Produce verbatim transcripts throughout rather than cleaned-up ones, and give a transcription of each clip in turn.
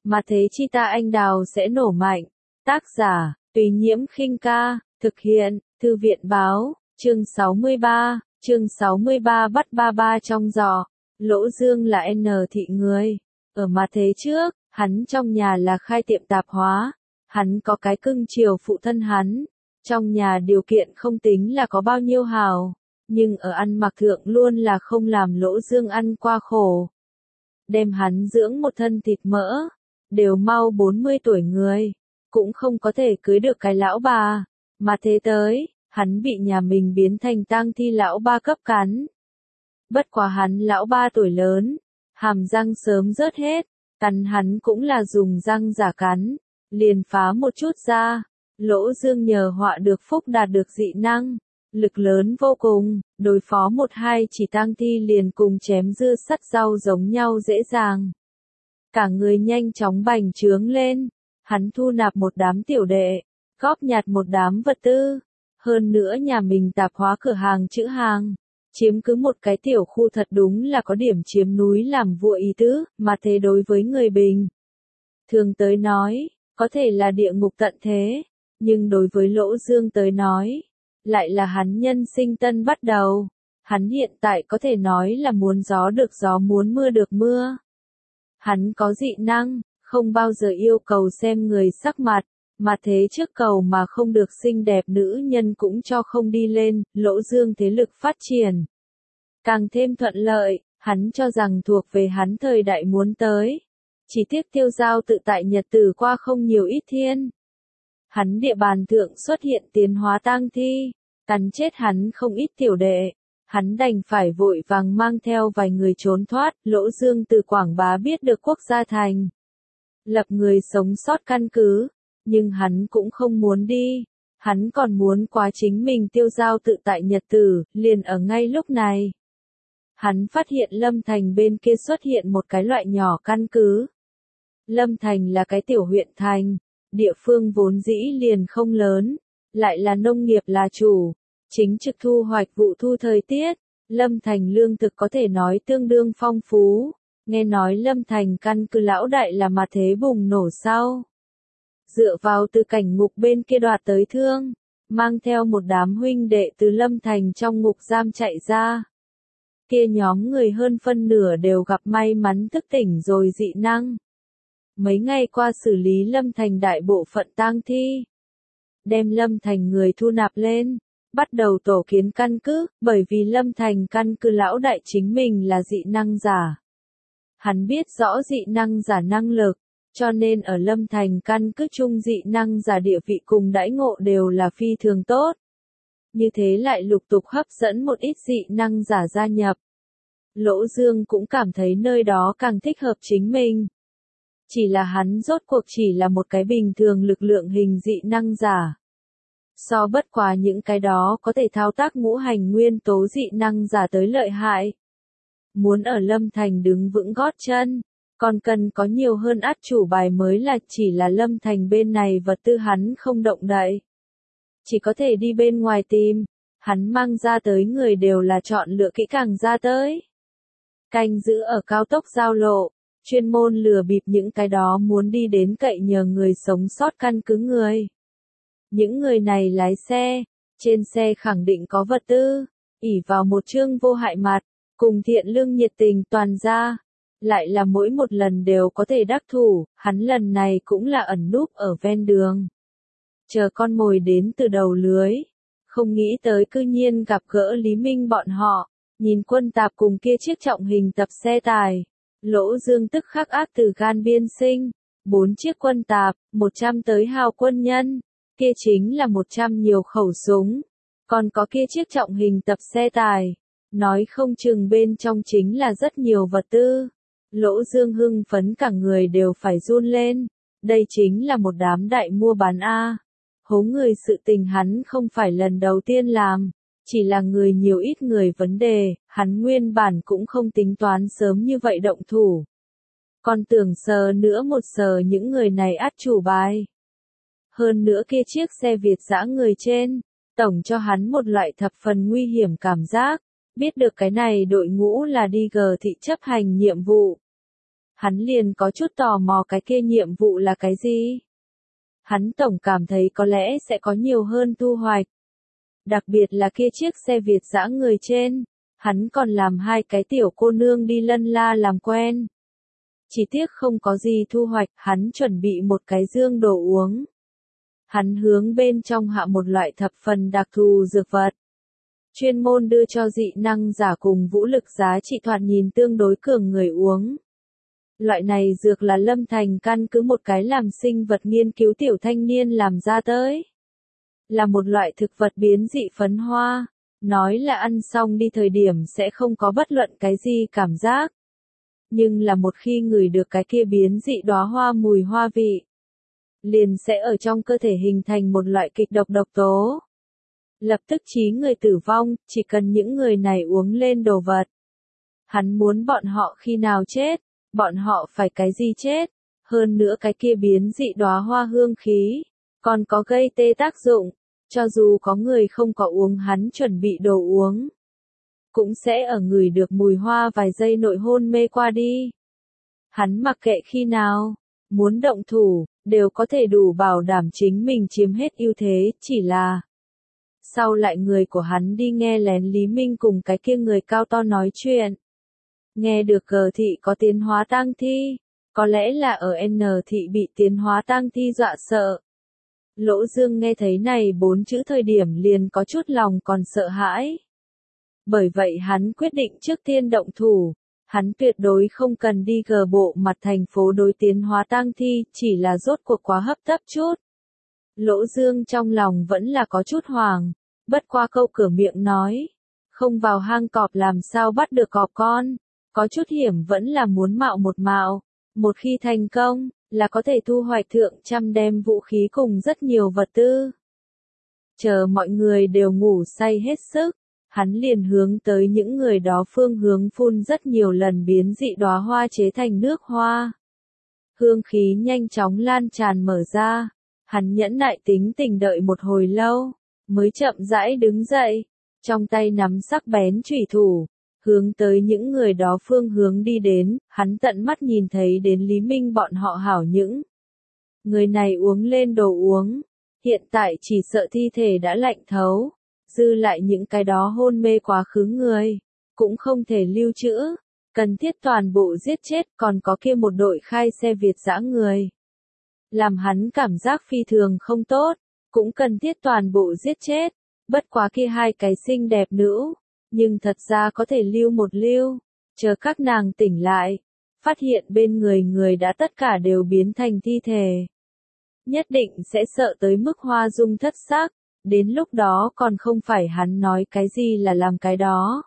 mà thế chi ta anh đào sẽ nổ mạnh. Tác giả, Tùy Nhiễm Khinh Ca, thực hiện, Thư viện Báo, chương sáu mươi ba, chương sáu mươi ba bắt ba ba trong giỏ. Lỗ Dương là N thị người. Ở mà thế trước, hắn trong nhà là khai tiệm tạp hóa. Hắn có cái cưng chiều phụ thân hắn. Trong nhà điều kiện không tính là có bao nhiêu hào. Nhưng ở ăn mặc thượng luôn là không làm Lỗ Dương ăn qua khổ. Đem hắn dưỡng một thân thịt mỡ. Đều mau bốn mươi tuổi người. Cũng không có thể cưới được cái lão bà. Mà thế tới, hắn bị nhà mình biến thành tang thi lão ba cấp cắn. Bất quá hắn lão ba tuổi lớn, hàm răng sớm rớt hết, cắn hắn cũng là dùng răng giả cắn, liền phá một chút ra. Lỗ Dương nhờ họa được phúc đạt được dị năng, lực lớn vô cùng, đối phó một hai chỉ tang thi liền cùng chém dưa sắt rau giống nhau dễ dàng. Cả người nhanh chóng bành trướng lên, hắn thu nạp một đám tiểu đệ, góp nhặt một đám vật tư, hơn nữa nhà mình tạp hóa cửa hàng chữ hàng. Chiếm cứ một cái tiểu khu thật đúng là có điểm chiếm núi làm vua ý tứ, mà thế đối với người bình. Thường tới nói, có thể là địa ngục tận thế, nhưng đối với Lỗ Dương tới nói, lại là hắn nhân sinh tân bắt đầu. Hắn hiện tại có thể nói là muốn gió được gió muốn mưa được mưa. Hắn có dị năng, không bao giờ yêu cầu xem người sắc mặt, mà thế trước cầu mà không được xinh đẹp nữ nhân cũng cho không đi lên. Lỗ Dương thế lực phát triển càng thêm thuận lợi, hắn cho rằng thuộc về hắn thời đại muốn tới. Chỉ tiếc Tiêu Giao tự tại nhật tử qua không nhiều ít thiên. Hắn địa bàn thượng xuất hiện tiến hóa tang thi, cắn chết hắn không ít tiểu đệ. Hắn đành phải vội vàng mang theo vài người trốn thoát. Lỗ Dương từ Quảng Bá biết được Quốc Gia Thành lập người sống sót căn cứ, nhưng hắn cũng không muốn đi. Hắn còn muốn quá chính mình Tiêu Giao tự tại nhật tử. Liền ở ngay lúc này, hắn phát hiện Lâm Thành bên kia xuất hiện một cái loại nhỏ căn cứ. Lâm Thành là cái tiểu huyện thành, địa phương vốn dĩ liền không lớn, lại là nông nghiệp là chủ, chính trực thu hoạch vụ thu thời tiết. Lâm Thành lương thực có thể nói tương đương phong phú. Nghe nói Lâm Thành căn cứ lão đại là mà thế bùng nổ sau. Dựa vào từ cảnh ngục bên kia đoạt tới thương, mang theo một đám huynh đệ từ Lâm Thành trong ngục giam chạy ra. Kia nhóm người hơn phân nửa đều gặp may mắn thức tỉnh rồi dị năng. Mấy ngày qua xử lý Lâm Thành đại bộ phận tang thi. Đem Lâm Thành người thu nạp lên, bắt đầu tổ kiến căn cứ, bởi vì Lâm Thành căn cứ lão đại chính mình là dị năng giả. Hắn biết rõ dị năng giả năng lực, cho nên ở Lâm Thành căn cứ chung dị năng giả địa vị cùng đãi ngộ đều là phi thường tốt. Như thế lại lục tục hấp dẫn một ít dị năng giả gia nhập. Lỗ Dương cũng cảm thấy nơi đó càng thích hợp chính mình. Chỉ là hắn rốt cuộc chỉ là một cái bình thường lực lượng hình dị năng giả. So bất quá những cái đó có thể thao tác ngũ hành nguyên tố dị năng giả tới lợi hại. Muốn ở Lâm Thành đứng vững gót chân, còn cần có nhiều hơn át chủ bài mới là. Chỉ là Lâm Thành bên này vật tư hắn không động đậy. Chỉ có thể đi bên ngoài tìm, hắn mang ra tới người đều là chọn lựa kỹ càng ra tới. Canh giữ ở cao tốc giao lộ, chuyên môn lừa bịp những cái đó muốn đi đến cậy nhờ người sống sót căn cứ người. Những người này lái xe, trên xe khẳng định có vật tư, ỷ vào một chương vô hại mặt, cùng thiện lương nhiệt tình toàn ra. Lại là mỗi một lần đều có thể đắc thủ, hắn lần này cũng là ẩn núp ở ven đường. Chờ con mồi đến từ đầu lưới, không nghĩ tới cư nhiên gặp gỡ Lý Minh bọn họ, nhìn quân tạp cùng kia chiếc trọng hình tập xe tài. Lỗ Dương tức khắc ác từ gan biên sinh, bốn chiếc quân tạp, một trăm tới hào quân nhân, kia chính là một trăm nhiều khẩu súng, còn có kia chiếc trọng hình tập xe tài, nói không chừng bên trong chính là rất nhiều vật tư. Lỗ Dương hưng phấn cả người đều phải run lên, đây chính là một đám đại mua bán A. Hố người sự tình hắn không phải lần đầu tiên làm, chỉ là người nhiều ít người vấn đề, hắn nguyên bản cũng không tính toán sớm như vậy động thủ. Còn tưởng sờ nữa một sờ những người này át chủ bài. Hơn nữa kia chiếc xe Việt dã người trên, tổng cho hắn một loại thập phần nguy hiểm cảm giác, biết được cái này đội ngũ là đi gờ thị chấp hành nhiệm vụ. Hắn liền có chút tò mò cái kia nhiệm vụ là cái gì. Hắn tổng cảm thấy có lẽ sẽ có nhiều hơn thu hoạch. Đặc biệt là kia chiếc xe Việt dã người trên, hắn còn làm hai cái tiểu cô nương đi lân la làm quen. Chỉ tiếc không có gì thu hoạch, hắn chuẩn bị một cái dương đồ uống. Hắn hướng bên trong hạ một loại thập phần đặc thù dược vật. Chuyên môn đưa cho dị năng giả cùng vũ lực giá trị thoạt nhìn tương đối cường người uống. Loại này dược là Lâm Thành căn cứ một cái làm sinh vật nghiên cứu tiểu thanh niên làm ra tới. Là một loại thực vật biến dị phấn hoa. Nói là ăn xong đi thời điểm sẽ không có bất luận cái gì cảm giác. Nhưng là một khi ngửi được cái kia biến dị đóa hoa mùi hoa vị, liền sẽ ở trong cơ thể hình thành một loại kịch độc độc tố. Lập tức chí người tử vong, chỉ cần những người này uống lên đồ vật. Hắn muốn bọn họ khi nào chết, bọn họ phải cái gì chết, hơn nữa cái kia biến dị đóa hoa hương khí, còn có gây tê tác dụng, cho dù có người không có uống hắn chuẩn bị đồ uống, cũng sẽ ở ngửi được mùi hoa vài giây nội hôn mê qua đi. Hắn mặc kệ khi nào, muốn động thủ, đều có thể đủ bảo đảm chính mình chiếm hết ưu thế, chỉ là sau lại người của hắn đi nghe lén Lý Minh cùng cái kia người cao to nói chuyện. Nghe được cờ thị có tiến hóa tang thi, có lẽ là ở N thị bị tiến hóa tang thi dọa sợ. Lỗ Dương nghe thấy này bốn chữ thời điểm liền có chút lòng còn sợ hãi. Bởi vậy hắn quyết định trước tiên động thủ, hắn tuyệt đối không cần đi gờ bộ mặt thành phố đối tiến hóa tang thi, chỉ là rốt cuộc quá hấp tấp chút. Lỗ Dương trong lòng vẫn là có chút hoàng, bất qua câu cửa miệng nói, không vào hang cọp làm sao bắt được cọp con, có chút hiểm vẫn là muốn mạo một mạo, một khi thành công, là có thể thu hoạch thượng trăm đem vũ khí cùng rất nhiều vật tư. Chờ mọi người đều ngủ say hết sức, hắn liền hướng tới những người đó phương hướng phun rất nhiều lần biến dị đóa hoa chế thành nước hoa. Hương khí nhanh chóng lan tràn mở ra, hắn nhẫn nại tính tình đợi một hồi lâu, mới chậm rãi đứng dậy, trong tay nắm sắc bén chủy thủ, hướng tới những người đó phương hướng đi đến, hắn tận mắt nhìn thấy đến Lý Minh bọn họ hảo những. Người này uống lên đồ uống, hiện tại chỉ sợ thi thể đã lạnh thấu, dư lại những cái đó hôn mê quá khứ người, cũng không thể lưu trữ, cần thiết toàn bộ giết chết, còn có kia một đội khai xe Việt dã người. Làm hắn cảm giác phi thường không tốt, cũng cần thiết toàn bộ giết chết, bất quá kia hai cái xinh đẹp nữ, nhưng thật ra có thể lưu một lưu, chờ các nàng tỉnh lại, phát hiện bên người người đã tất cả đều biến thành thi thể. Nhất định sẽ sợ tới mức hoa dung thất sắc, đến lúc đó còn không phải hắn nói cái gì là làm cái đó.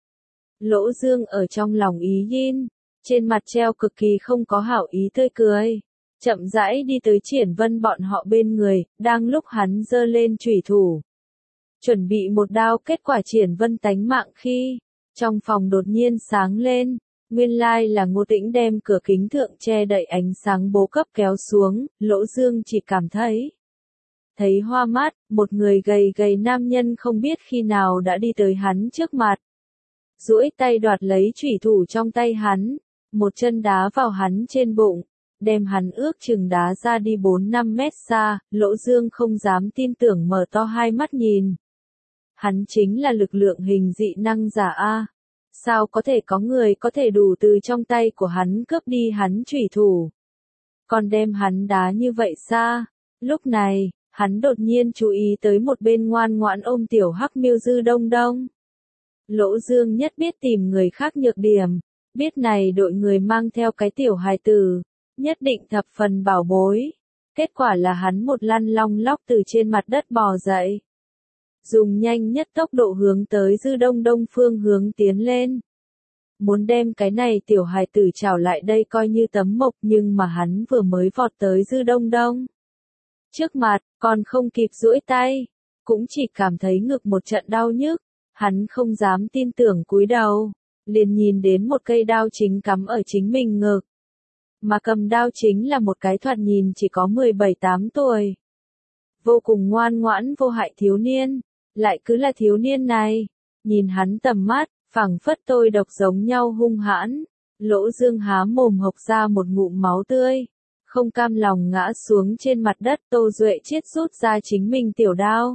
Lỗ Dương ở trong lòng ý yin, trên mặt treo cực kỳ không có hảo ý tươi cười, chậm rãi đi tới Triển Vân bọn họ bên người, đang lúc hắn giơ lên chủy thủ, chuẩn bị một đao kết quả Triển Vân tánh mạng khi, trong phòng đột nhiên sáng lên, nguyên lai là Ngô Tĩnh đem cửa kính thượng che đậy ánh sáng bố cấp kéo xuống, Lỗ Dương chỉ cảm thấy thấy hoa mắt, một người gầy gầy nam nhân không biết khi nào đã đi tới hắn trước mặt. Duỗi tay đoạt lấy chủy thủ trong tay hắn, một chân đá vào hắn trên bụng, đem hắn ước chừng đá ra đi bốn năm mét xa, Lỗ Dương không dám tin tưởng mở to hai mắt nhìn. Hắn chính là lực lượng hình dị năng giả A. Sao có thể có người có thể đủ từ trong tay của hắn cướp đi hắn chủy thủ. Còn đem hắn đá như vậy xa. Lúc này, hắn đột nhiên chú ý tới một bên ngoan ngoãn ôm tiểu hắc miêu Dư Đông Đông. Lỗ Dương nhất biết tìm người khác nhược điểm, biết này đội người mang theo cái tiểu hài tử, nhất định thập phần bảo bối. Kết quả là hắn một lăn long lóc từ trên mặt đất bò dậy. Dùng nhanh nhất tốc độ hướng tới Dư Đông Đông phương hướng tiến lên. Muốn đem cái này tiểu hài tử trảo lại đây coi như tấm mộc, nhưng mà hắn vừa mới vọt tới Dư Đông Đông trước mặt, còn không kịp duỗi tay, cũng chỉ cảm thấy ngực một trận đau nhức, hắn không dám tin tưởng cúi đầu, liền nhìn đến một cây đao chính cắm ở chính mình ngực. Mà cầm đao chính là một cái thoạt nhìn chỉ có mười bảy tám tuổi. Vô cùng ngoan ngoãn vô hại thiếu niên, lại cứ là thiếu niên này, nhìn hắn tầm mắt, phảng phất tôi độc giống nhau hung hãn, Lỗ Dương há mồm hộc ra một ngụm máu tươi, không cam lòng ngã xuống trên mặt đất. Tô Duệ Chiết rút ra chính mình tiểu đao,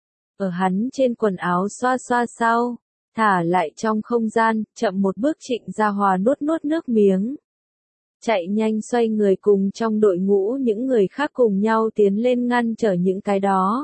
ở hắn trên quần áo xoa xoa sau, thả lại trong không gian, chậm một bước. Trịnh Gia Hòa nuốt nuốt nước miếng, chạy nhanh xoay người cùng trong đội ngũ những người khác cùng nhau tiến lên ngăn trở những cái đó.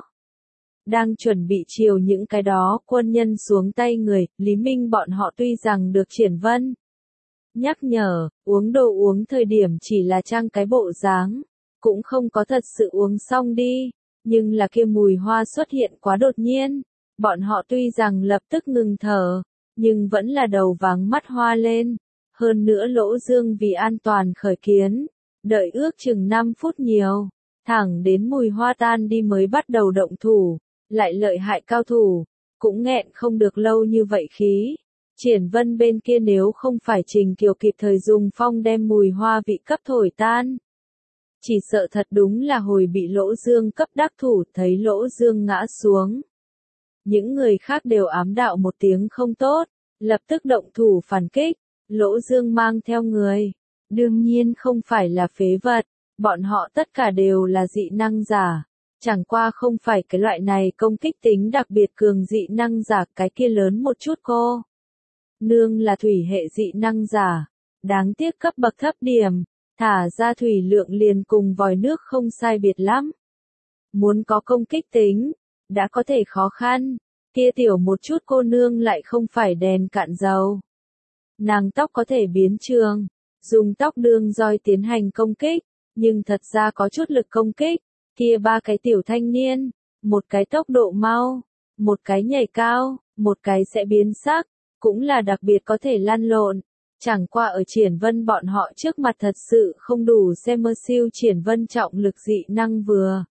Đang chuẩn bị chiều những cái đó quân nhân xuống tay người, Lý Minh bọn họ tuy rằng được Triển Vân nhắc nhở, uống đồ uống thời điểm chỉ là trang cái bộ dáng, cũng không có thật sự uống xong đi, nhưng là kia mùi hoa xuất hiện quá đột nhiên, bọn họ tuy rằng lập tức ngừng thở, nhưng vẫn là đầu váng mắt hoa lên. Hơn nữa Lỗ Dương vì an toàn khởi kiến, đợi ước chừng năm phút nhiều, thẳng đến mùi hoa tan đi mới bắt đầu động thủ, lại lợi hại cao thủ, cũng nghẹn không được lâu như vậy khí. Triển Vân bên kia nếu không phải Trình Kiều kịp thời dùng phong đem mùi hoa vị cấp thổi tan, chỉ sợ thật đúng là hồi bị Lỗ Dương cấp đắc thủ. Thấy Lỗ Dương ngã xuống, những người khác đều ám đạo một tiếng không tốt, lập tức động thủ phản kích. Lỗ Dương mang theo người, đương nhiên không phải là phế vật, bọn họ tất cả đều là dị năng giả, chẳng qua không phải cái loại này công kích tính đặc biệt cường dị năng giả. Cái kia lớn một chút cô nương là thủy hệ dị năng giả, đáng tiếc cấp bậc thấp điểm, thả ra thủy lượng liền cùng vòi nước không sai biệt lắm. Muốn có công kích tính, đã có thể khó khăn, kia tiểu một chút cô nương lại không phải đèn cạn dầu. Nàng tóc có thể biến trường, dùng tóc đương roi tiến hành công kích, nhưng thật ra có chút lực công kích. Kia ba cái tiểu thanh niên, một cái tốc độ mau, một cái nhảy cao, một cái sẽ biến sắc, cũng là đặc biệt có thể lăn lộn. Chẳng qua ở Triển Vân bọn họ trước mặt thật sự không đủ xem mơ siêu. Triển Vân trọng lực dị năng vừa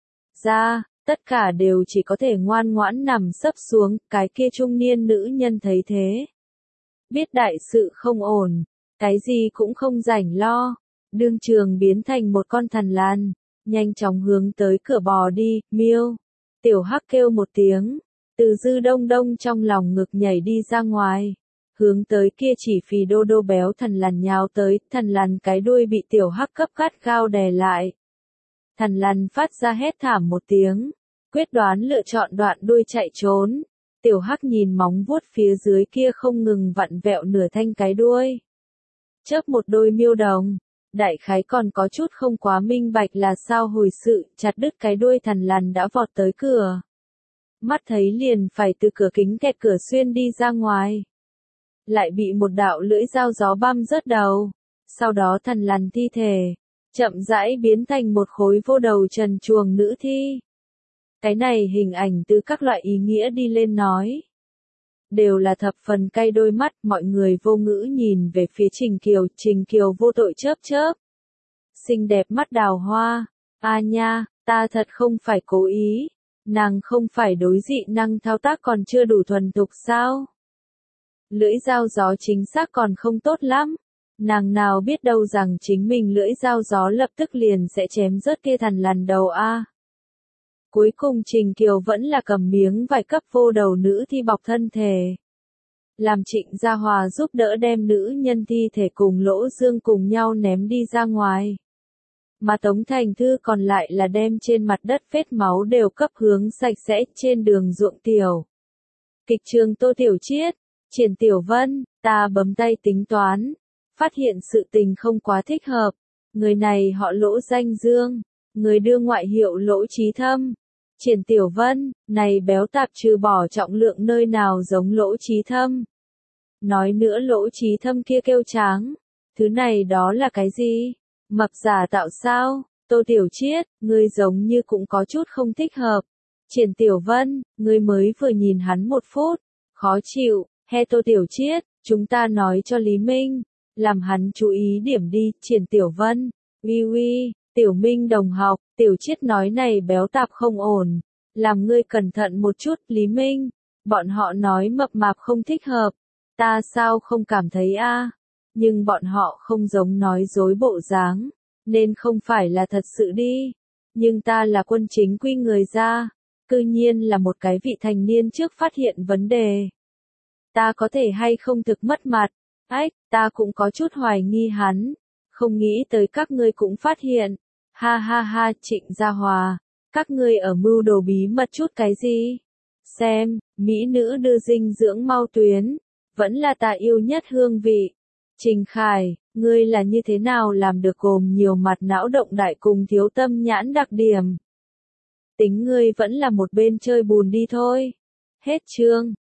ra, tất cả đều chỉ có thể ngoan ngoãn nằm sấp xuống. Cái kia trung niên nữ nhân thấy thế, biết đại sự không ổn, cái gì cũng không rảnh lo, đương trường biến thành một con thằn lằn, nhanh chóng hướng tới cửa bò đi. Miêu, tiểu hắc kêu một tiếng, từ Dư Đông Đông trong lòng ngực nhảy đi ra ngoài, hướng tới kia chỉ phì đô đô béo thằn lằn nhào tới. Thằn lằn cái đuôi bị tiểu hắc cấp gắt gao đè lại, thằn lằn phát ra hét thảm một tiếng, quyết đoán lựa chọn đoạn đuôi chạy trốn. Tiểu hắc nhìn móng vuốt phía dưới kia không ngừng vặn vẹo nửa thanh cái đuôi, chớp một đôi miêu đồng, đại khái còn có chút không quá minh bạch là sao hồi sự. Chặt đứt cái đuôi thằn lằn đã vọt tới cửa, mắt thấy liền phải từ cửa kính kẹt cửa xuyên đi ra ngoài, lại bị một đạo lưỡi dao gió băm rớt đầu. Sau đó thằn lằn thi thể chậm rãi biến thành một khối vô đầu trần truồng nữ thi. Cái này hình ảnh từ các loại ý nghĩa đi lên nói, đều là thập phần cay đôi mắt. Mọi người vô ngữ nhìn về phía Trình Kiều. Trình Kiều vô tội chớp chớp xinh đẹp mắt đào hoa. A nha, ta thật không phải cố ý. Nàng không phải đối dị năng thao tác còn chưa đủ thuần thục sao? Lưỡi dao gió chính xác còn không tốt lắm. Nàng nào biết đâu rằng chính mình lưỡi dao gió lập tức liền sẽ chém rớt kia thằn lằn đầu a. Cuối cùng Trình Kiều vẫn là cầm miếng vải cấp vô đầu nữ thi bọc thân thể, làm Trịnh Gia Hòa giúp đỡ đem nữ nhân thi thể cùng Lỗ Dương cùng nhau ném đi ra ngoài. Mà Tống Thành Thư còn lại là đem trên mặt đất vết máu đều cấp hướng sạch sẽ. Trên đường ruộng tiểu kịch trường Tô Tiểu Chiết, Triển Tiểu Vân, ta bấm tay tính toán, phát hiện sự tình không quá thích hợp. Người này họ Lỗ danh Dương, người đưa ngoại hiệu Lỗ Chí Thâm. Triển Tiểu Vân, này béo tạp trừ bỏ trọng lượng nơi nào giống Lỗ Chí Thâm. Nói nữa Lỗ Chí Thâm kia kêu tráng, thứ này đó là cái gì? Mập giả tạo sao? Tô Tiểu Chiết, ngươi giống như cũng có chút không thích hợp. Triển Tiểu Vân, ngươi mới vừa nhìn hắn một phút, khó chịu. He Tô Tiểu Chiết, chúng ta nói cho Lý Minh, làm hắn chú ý điểm đi. Triển Tiểu Vân, uy uy, Tiểu Minh đồng học, Tiểu Chiết nói này béo tạp không ổn, làm ngươi cẩn thận một chút. Lý Minh, bọn họ nói mập mạp không thích hợp, ta sao không cảm thấy a? Nhưng bọn họ không giống nói dối bộ dáng, nên không phải là thật sự đi. Nhưng ta là quân chính quy người ra, cư nhiên là một cái vị thành niên trước phát hiện vấn đề. Ta có thể hay không thực mất mặt, Ách, ta cũng có chút hoài nghi hắn, không nghĩ tới các ngươi cũng phát hiện. Ha ha ha, Trịnh Gia Hòa, các ngươi ở mưu đồ bí mật chút cái gì? Xem, mỹ nữ đưa dinh dưỡng mau tuyến, vẫn là ta yêu nhất hương vị. Trình Khải, ngươi là như thế nào làm được gồm nhiều mặt não động đại cùng thiếu tâm nhãn đặc điểm? Tính ngươi vẫn là một bên chơi bùn đi thôi. Hết chương.